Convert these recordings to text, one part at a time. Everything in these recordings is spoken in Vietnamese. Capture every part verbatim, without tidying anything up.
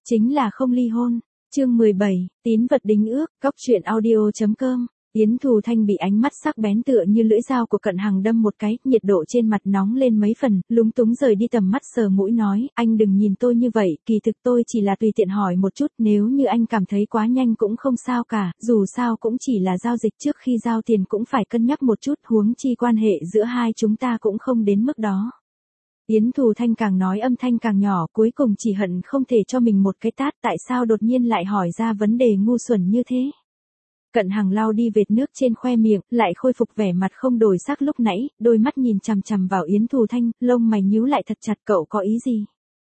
chính là không ly hôn. Chương mười bảy, tín vật đính ước, cóc truyện audio chấm com. Yến Thù Thanh bị ánh mắt sắc bén tựa như lưỡi dao của Cận Hằng đâm một cái, nhiệt độ trên mặt nóng lên mấy phần, lúng túng rời đi tầm mắt sờ mũi nói, anh đừng nhìn tôi như vậy, kỳ thực tôi chỉ là tùy tiện hỏi một chút, nếu như anh cảm thấy quá nhanh cũng không sao cả, dù sao cũng chỉ là giao dịch, trước khi giao tiền cũng phải cân nhắc một chút, huống chi quan hệ giữa hai chúng ta cũng không đến mức đó. Yến Thù Thanh càng nói âm thanh càng nhỏ, cuối cùng chỉ hận không thể cho mình một cái tát, tại sao đột nhiên lại hỏi ra vấn đề ngu xuẩn như thế. Cận Hằng lau đi vệt nước trên khoe miệng, lại khôi phục vẻ mặt không đổi sắc lúc nãy, đôi mắt nhìn chằm chằm vào Yến Thù Thanh, lông mày nhíu lại thật chặt, cậu có ý gì?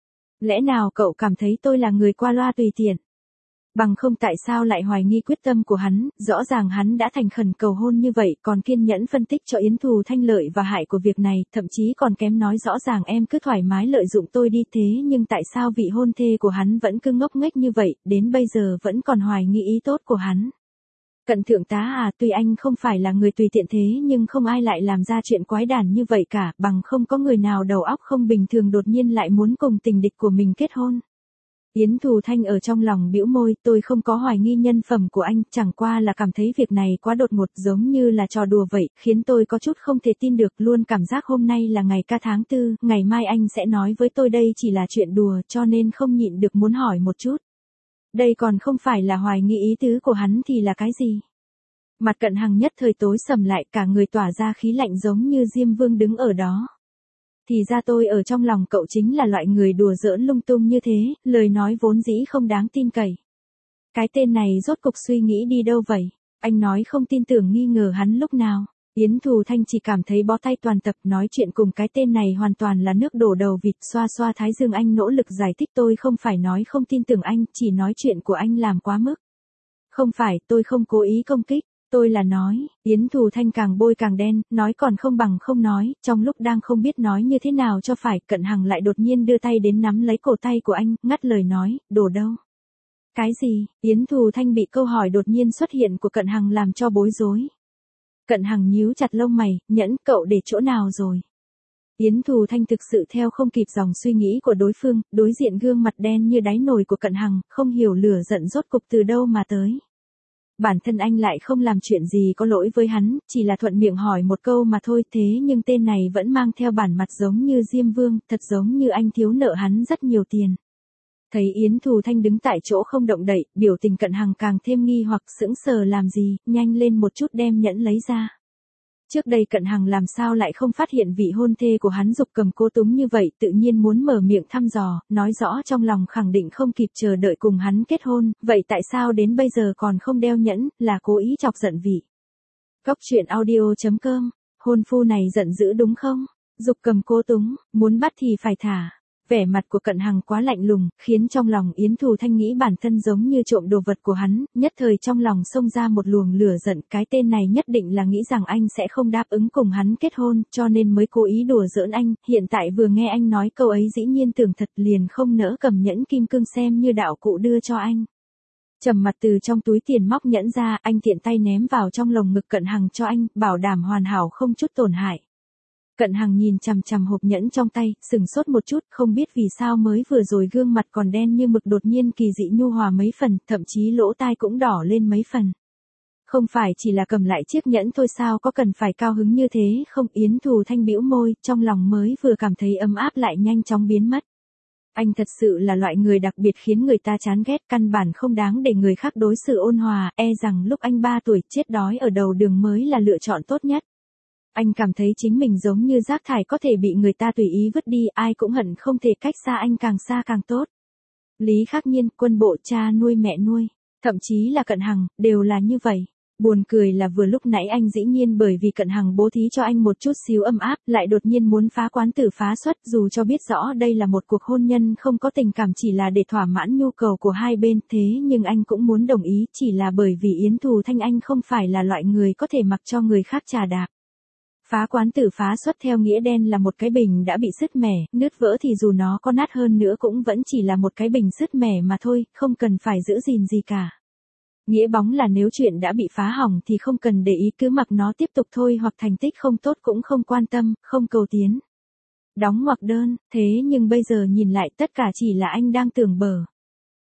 Lẽ nào cậu cảm thấy tôi là người qua loa tùy tiện? Bằng không tại sao lại hoài nghi quyết tâm của hắn, rõ ràng hắn đã thành khẩn cầu hôn như vậy, còn kiên nhẫn phân tích cho Yến Thù Thanh lợi và hại của việc này, thậm chí còn kém nói rõ ràng em cứ thoải mái lợi dụng tôi đi, thế nhưng tại sao vị hôn thê của hắn vẫn cứ ngốc nghếch như vậy, đến bây giờ vẫn còn hoài nghi ý tốt của hắn. Cận thượng tá à, tuy anh không phải là người tùy tiện thế nhưng không ai lại làm ra chuyện quái đản như vậy cả, bằng không có người nào đầu óc không bình thường đột nhiên lại muốn cùng tình địch của mình kết hôn. Yến Thù Thanh ở trong lòng bĩu môi, tôi không có hoài nghi nhân phẩm của anh, chẳng qua là cảm thấy việc này quá đột ngột giống như là trò đùa vậy, khiến tôi có chút không thể tin được, luôn cảm giác hôm nay là ngày ca tháng tư, ngày mai anh sẽ nói với tôi đây chỉ là chuyện đùa, cho nên không nhịn được muốn hỏi một chút. Đây còn không phải là hoài nghi ý tứ của hắn thì là cái gì? Mặt Cận Hằng nhất thời tối sầm lại, cả người tỏa ra khí lạnh giống như Diêm Vương đứng ở đó. Thì ra tôi ở trong lòng cậu chính là loại người đùa giỡn lung tung như thế, lời nói vốn dĩ không đáng tin cậy. Cái tên này rốt cục suy nghĩ đi đâu vậy? Anh nói không tin tưởng nghi ngờ hắn lúc nào? Yến Thù Thanh chỉ cảm thấy bó tay toàn tập, nói chuyện cùng cái tên này hoàn toàn là nước đổ đầu vịt, xoa xoa thái dương. Anh nỗ lực giải thích, tôi không phải nói không tin tưởng anh, chỉ nói chuyện của anh làm quá mức. Không phải, tôi không cố ý công kích, tôi là nói, Yến Thù Thanh càng bôi càng đen, nói còn không bằng không nói, trong lúc đang không biết nói như thế nào cho phải, Cận Hằng lại đột nhiên đưa tay đến nắm lấy cổ tay của anh, ngắt lời nói, đổ đâu? Cái gì? Yến Thù Thanh bị câu hỏi đột nhiên xuất hiện của Cận Hằng làm cho bối rối. Cận Hằng nhíu chặt lông mày, nhẫn, cậu để chỗ nào rồi? Yến Thù Thanh thực sự theo không kịp dòng suy nghĩ của đối phương, đối diện gương mặt đen như đáy nồi của Cận Hằng, không hiểu lửa giận rốt cục từ đâu mà tới. Bản thân anh lại không làm chuyện gì có lỗi với hắn, chỉ là thuận miệng hỏi một câu mà thôi, thế nhưng tên này vẫn mang theo bản mặt giống như Diêm Vương, thật giống như anh thiếu nợ hắn rất nhiều tiền. Thấy Yến Thù Thanh đứng tại chỗ không động đậy, biểu tình Cận Hằng càng thêm nghi hoặc, sững sờ làm gì, nhanh lên một chút đem nhẫn lấy ra. Trước đây Cận Hằng làm sao lại không phát hiện vị hôn thê của hắn giục cầm cố túng như vậy, tự nhiên muốn mở miệng thăm dò, nói rõ trong lòng khẳng định không kịp chờ đợi cùng hắn kết hôn, vậy tại sao đến bây giờ còn không đeo nhẫn, là cố ý chọc giận vị. Cóc truyện audio chấm com, hôn phu này giận dữ đúng không? Giục cầm cố túng, muốn bắt thì phải thả. Vẻ mặt của Cận Hằng quá lạnh lùng, khiến trong lòng Yến Thù Thanh nghĩ bản thân giống như trộm đồ vật của hắn, nhất thời trong lòng xông ra một luồng lửa giận, cái tên này nhất định là nghĩ rằng anh sẽ không đáp ứng cùng hắn kết hôn, cho nên mới cố ý đùa giỡn anh, hiện tại vừa nghe anh nói câu ấy dĩ nhiên tưởng thật, liền không nỡ cầm nhẫn kim cương xem như đạo cụ đưa cho anh. Trầm mặt từ trong túi tiền móc nhẫn ra, anh tiện tay ném vào trong lồng ngực Cận Hằng cho anh, bảo đảm hoàn hảo không chút tổn hại. Cận Hằng nhìn chằm chằm hộp nhẫn trong tay, sừng sốt một chút, không biết vì sao mới vừa rồi gương mặt còn đen như mực đột nhiên kỳ dị nhu hòa mấy phần, thậm chí lỗ tai cũng đỏ lên mấy phần. Không phải chỉ là cầm lại chiếc nhẫn thôi sao, có cần phải cao hứng như thế không? Yến Thù Thanh bĩu môi, trong lòng mới vừa cảm thấy ấm áp lại nhanh chóng biến mất. Anh thật sự là loại người đặc biệt khiến người ta chán ghét, căn bản không đáng để người khác đối xử ôn hòa, e rằng lúc anh ba tuổi chết đói ở đầu đường mới là lựa chọn tốt nhất. Anh cảm thấy chính mình giống như rác thải có thể bị người ta tùy ý vứt đi, ai cũng hận không thể cách xa anh càng xa càng tốt. Lý Khắc Nhiên, Quân Bộ, cha nuôi mẹ nuôi, thậm chí là Cận Hằng, đều là như vậy. Buồn cười là vừa lúc nãy anh dĩ nhiên bởi vì Cận Hằng bố thí cho anh một chút xíu ấm áp, lại đột nhiên muốn phá quán tử phá xuất, dù cho biết rõ đây là một cuộc hôn nhân không có tình cảm, chỉ là để thỏa mãn nhu cầu của hai bên, thế nhưng anh cũng muốn đồng ý, chỉ là bởi vì Yến Thù Thanh anh không phải là loại người có thể mặc cho người khác chà đạp. Phá quán tử phá xuất theo nghĩa đen là một cái bình đã bị sứt mẻ, nứt vỡ thì dù nó có nát hơn nữa cũng vẫn chỉ là một cái bình sứt mẻ mà thôi, không cần phải giữ gìn gì cả. Nghĩa bóng là nếu chuyện đã bị phá hỏng thì không cần để ý, cứ mặc nó tiếp tục thôi, hoặc thành tích không tốt cũng không quan tâm, không cầu tiến. Đóng ngoặc đơn, thế nhưng bây giờ nhìn lại tất cả chỉ là anh đang tưởng bở.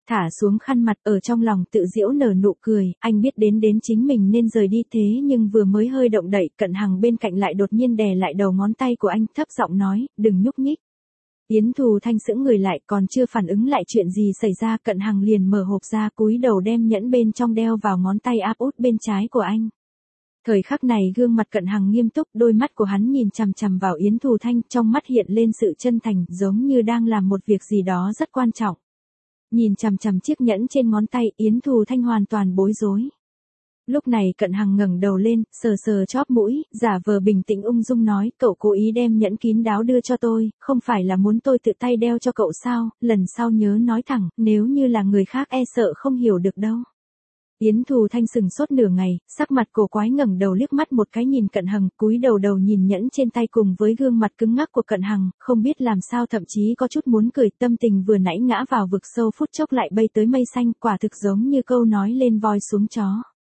Thả xuống khăn mặt ở trong lòng tự giễu nở nụ cười, anh biết đến đến chính mình nên rời đi thế nhưng vừa mới hơi động đậy, Cận Hằng bên cạnh lại đột nhiên đè lại đầu ngón tay của anh, thấp giọng nói, đừng nhúc nhích. Yến Thù Thanh sững người lại, còn chưa phản ứng lại chuyện gì xảy ra, Cận Hằng liền mở hộp ra, cúi đầu đem nhẫn bên trong đeo vào ngón tay áp út bên trái của anh. Thời khắc này gương mặt Cận Hằng nghiêm túc, đôi mắt của hắn nhìn chằm chằm vào Yến Thù Thanh, trong mắt hiện lên sự chân thành, giống như đang làm một việc gì đó rất quan trọng. Nhìn chằm chằm chiếc nhẫn trên ngón tay, Yến Thù Thanh hoàn toàn bối rối. Lúc này Cận Hằng ngẩng đầu lên, sờ sờ chóp mũi, giả vờ bình tĩnh ung dung nói, cậu cố ý đem nhẫn kín đáo đưa cho tôi, không phải là muốn tôi tự tay đeo cho cậu sao, lần sau nhớ nói thẳng, nếu như là người khác e sợ không hiểu được đâu. Yến Thù Thanh sừng sốt nửa ngày, sắc mặt cổ quái ngẩng đầu liếc mắt một cái nhìn Cận Hằng, cúi đầu đầu nhìn nhẫn trên tay cùng với gương mặt cứng ngắc của Cận Hằng, không biết làm sao thậm chí có chút muốn cười, tâm tình vừa nãy ngã vào vực sâu phút chốc lại bay tới mây xanh, quả thực giống như câu nói lên voi xuống chó.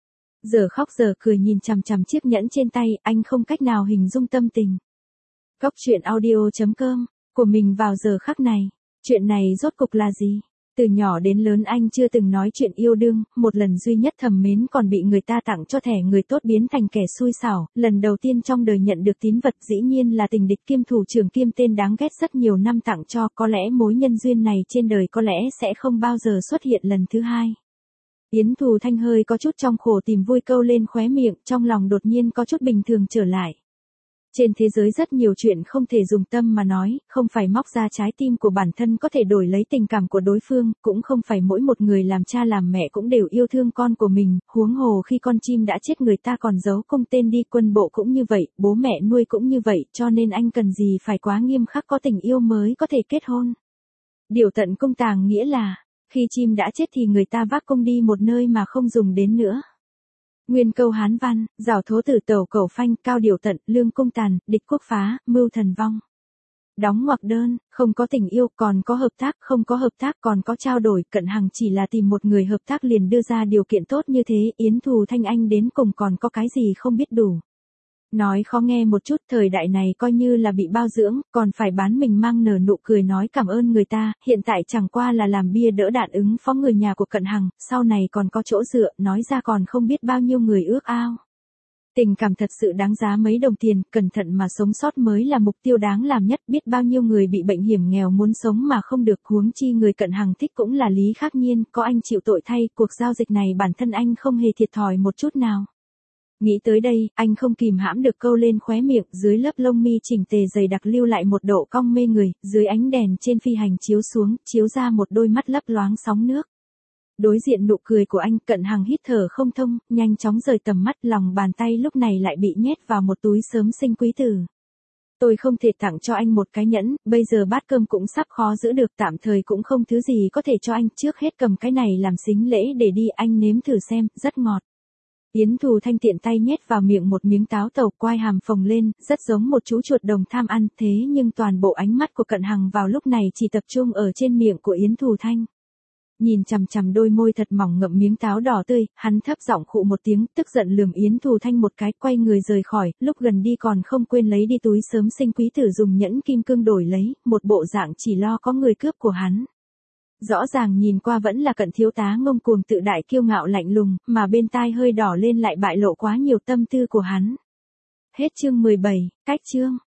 Giờ khóc giờ cười nhìn chằm chằm chiếc nhẫn trên tay, anh không cách nào hình dung tâm tình. Góc truyện audio chấm com của mình vào giờ khắc này. Chuyện này rốt cục là gì? Từ nhỏ đến lớn anh chưa từng nói chuyện yêu đương, một lần duy nhất thầm mến còn bị người ta tặng cho thẻ người tốt biến thành kẻ xui xảo, lần đầu tiên trong đời nhận được tín vật dĩ nhiên là tình địch kiêm thủ trưởng kiêm tên đáng ghét rất nhiều năm tặng cho, có lẽ mối nhân duyên này trên đời có lẽ sẽ không bao giờ xuất hiện lần thứ hai. Yến Thù Thanh hơi có chút trong khổ tìm vui câu lên khóe miệng, trong lòng đột nhiên có chút bình thường trở lại. Trên thế giới rất nhiều chuyện không thể dùng tâm mà nói, không phải móc ra trái tim của bản thân có thể đổi lấy tình cảm của đối phương, cũng không phải mỗi một người làm cha làm mẹ cũng đều yêu thương con của mình, huống hồ khi con chim đã chết người ta còn giấu công tên đi, quân bộ cũng như vậy, bố mẹ nuôi cũng như vậy, cho nên anh cần gì phải quá nghiêm khắc, có tình yêu mới có thể kết hôn. Điều tận công tàng nghĩa là, khi chim đã chết thì người ta vác công đi một nơi mà không dùng đến nữa. Nguyên câu Hán văn, rào thố tử tẩu cầu phanh, cao điều tận, lương cung tàn, địch quốc phá, mưu thần vong. Đóng ngoặc đơn, không có tình yêu, còn có hợp tác, không có hợp tác, còn có trao đổi, Cận Hằng chỉ là tìm một người hợp tác liền đưa ra điều kiện tốt như thế, Yến Thù Thanh anh đến cùng còn có cái gì không biết đủ. Nói khó nghe một chút, thời đại này coi như là bị bao dưỡng, còn phải bán mình mang nở nụ cười nói cảm ơn người ta, hiện tại chẳng qua là làm bia đỡ đạn ứng phó người nhà của Cận Hằng, sau này còn có chỗ dựa, nói ra còn không biết bao nhiêu người ước ao. Tình cảm thật sự đáng giá mấy đồng tiền, cẩn thận mà sống sót mới là mục tiêu đáng làm nhất, biết bao nhiêu người bị bệnh hiểm nghèo muốn sống mà không được, huống chi người Cận Hằng thích cũng là Lý Khắc Nhiên, có anh chịu tội thay, cuộc giao dịch này bản thân anh không hề thiệt thòi một chút nào. Nghĩ tới đây, anh không kìm hãm được câu lên khóe miệng, dưới lớp lông mi chỉnh tề dày đặc lưu lại một độ cong mê người, dưới ánh đèn trên phi hành chiếu xuống, chiếu ra một đôi mắt lấp loáng sóng nước. Đối diện nụ cười của anh, Cận Hằng hít thở không thông, nhanh chóng rời tầm mắt, lòng bàn tay lúc này lại bị nhét vào một túi sớm sinh quý tử. Tôi không thể tặng cho anh một cái nhẫn, bây giờ bát cơm cũng sắp khó giữ được, tạm thời cũng không thứ gì có thể cho anh, trước hết cầm cái này làm sính lễ để đi, anh nếm thử xem, rất ngọt. Yến Thù Thanh tiện tay nhét vào miệng một miếng táo tàu, quai hàm phồng lên, rất giống một chú chuột đồng tham ăn, thế nhưng toàn bộ ánh mắt của Cận Hằng vào lúc này chỉ tập trung ở trên miệng của Yến Thù Thanh. Nhìn chằm chằm đôi môi thật mỏng ngậm miếng táo đỏ tươi, hắn thấp giọng khụ một tiếng, tức giận lườm Yến Thù Thanh một cái, quay người rời khỏi, lúc gần đi còn không quên lấy đi túi sớm sinh quý tử dùng nhẫn kim cương đổi lấy, một bộ dạng chỉ lo có người cướp của hắn. Rõ ràng nhìn qua vẫn là Cận thiếu tá ngông cuồng tự đại kiêu ngạo lạnh lùng, mà bên tai hơi đỏ lên lại bại lộ quá nhiều tâm tư của hắn. Hết chương mười bảy, cách chương.